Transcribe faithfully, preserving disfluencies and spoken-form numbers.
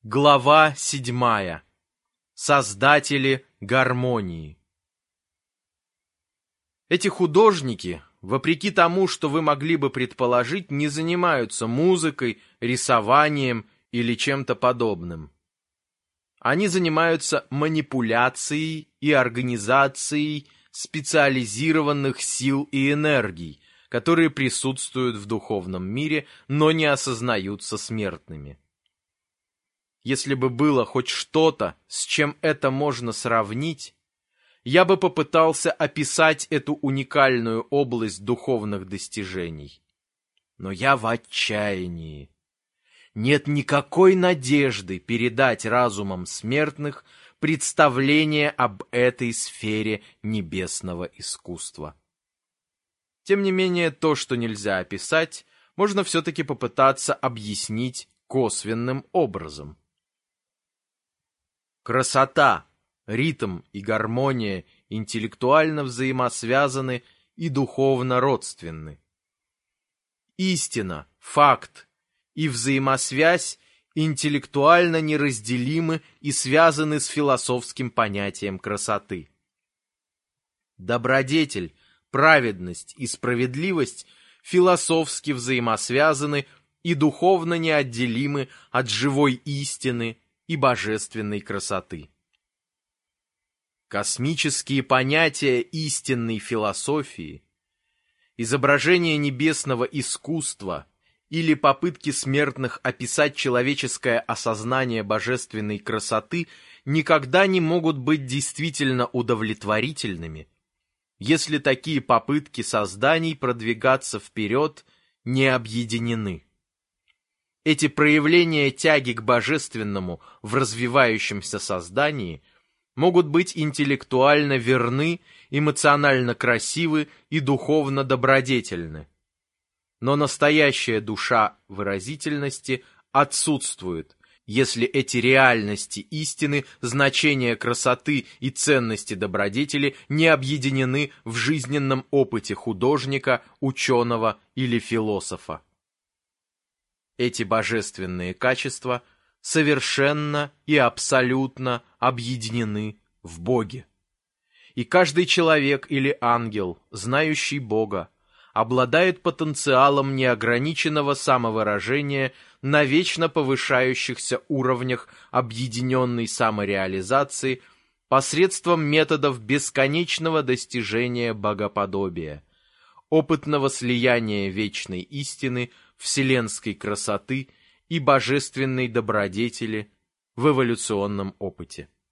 Глава седьмая. Создатели гармонии. Эти художники, вопреки тому, что вы могли бы предположить, не занимаются музыкой, рисованием или чем-то подобным. Они занимаются манипуляцией и организацией специализированных сил и энергий, которые присутствуют в духовном мире, но не осознаются смертными. Если бы было хоть что-то, с чем это можно сравнить, я бы попытался описать эту уникальную область духовных достижений. Но я в отчаянии. Нет никакой надежды передать разумам смертных представление об этой сфере небесного искусства. Тем не менее, то, что нельзя описать, можно все-таки попытаться объяснить косвенным образом. Красота, ритм и гармония интеллектуально взаимосвязаны и духовно родственны. Истина, факт и взаимосвязь интеллектуально неразделимы и связаны с философским понятием красоты. Добродетель, праведность и справедливость философски взаимосвязаны и духовно неотделимы от живой истины и божественной красоты. Космические понятия истинной философии, изображение небесного искусства или попытки смертных описать человеческое осознание божественной красоты никогда не могут быть действительно удовлетворительными, если такие попытки созданий продвигаться вперед не объединены. Эти проявления тяги к божественному в развивающемся создании могут быть интеллектуально верны, эмоционально красивы и духовно добродетельны. Но настоящая душа выразительности отсутствует, если эти реальности истины, значения красоты и ценности добродетели не объединены в жизненном опыте художника, ученого или философа. Эти божественные качества совершенно и абсолютно объединены в Боге. И каждый человек или ангел, знающий Бога, обладает потенциалом неограниченного самовыражения на вечно повышающихся уровнях объединенной самореализации посредством методов бесконечного достижения богоподобия, опытного слияния вечной истины, вселенской красоты и божественной добродетели в эволюционном опыте.